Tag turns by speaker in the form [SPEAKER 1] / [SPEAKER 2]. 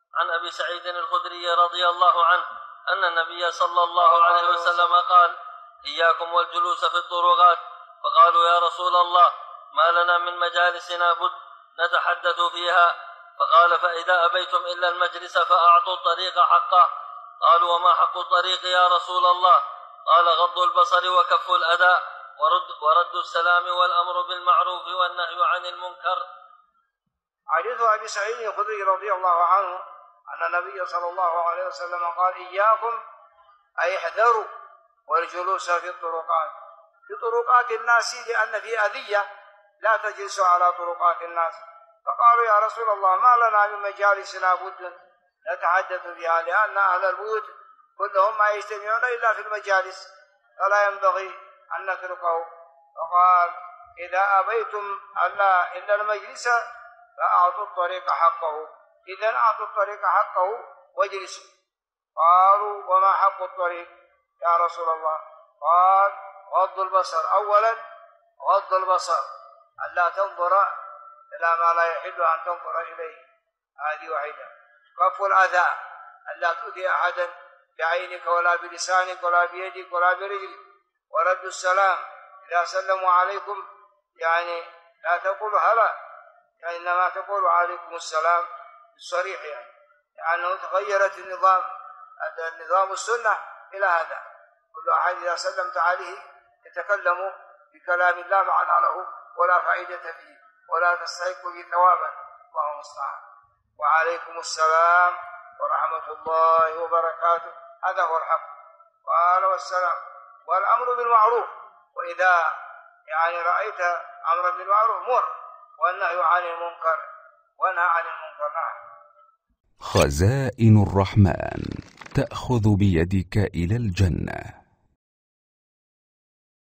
[SPEAKER 1] عن أبي سعيد الخدري رضي الله عنه أن النبي صلى الله عليه وسلم قال: إياكم والجلوس في الطرقات. فقالوا: يا رسول الله، ما لنا من مجالسنا بد نتحدث فيها. فقال: فإذا أبيتم إلا المجلس فأعطوا الطريق حقه. قالوا: وما حق الطريق يا رسول الله؟ قال: غض البصر وكف الأذى ورد السلام والأمر بالمعروف والنهي عن المنكر.
[SPEAKER 2] حديث أبي سعيد الخدري رضي الله عنه أن النبي صلى الله عليه وسلم قال: إياكم أي احذروا والجلوس في الطرقات، في طرقات الناس، لأن في أذية، لا تجلسوا على طرقات الناس. فقالوا: يا رسول الله، ما لنا من مجالسنا بد نتحدث فيها، لأن أهل البيوت كلهم ما يجتمعون إلا في المجالس، فلا ينبغي أن نتركه. فقال: إذا أبيتم إلا المجلس فأعطوا الطريق حقه. إذن أعطوا الطريق حقه واجلسوا. قالوا: وما حق الطريق يا رسول الله؟ قال: غض البصر. أولا غض البصر، ألا تنظر إلى ما لا يحل أن تنظر إليه، هذه واحدة. كف الأذى، ألا تؤذي أحدا بعينك ولا بلسانك ولا بيدك ولا برجلك. ورد السلام، إذا سلموا عليكم يعني لا تقول هلا، يعني إنما تقول عليكم السلام بالصريح، يعني لأنه تغيرت النظام السنة إلى هذا. كل أحد إذا سلمت عليه يتكلم بكلام لا معنى له ولا فائدة فيه ولا تستحق به ثوابا، الله المستعان. وعليكم السلام ورحمة الله وبركاته، هذا هو الحق. قال: والسلام والأمر بالمعروف، وإذا يعني رأيت أمرا بالمعروف مر، والنهي عن المنكر وانهى عن المنكر. نعم.
[SPEAKER 3] خزائن الرحمن تأخذ بيدك إلى الجنة.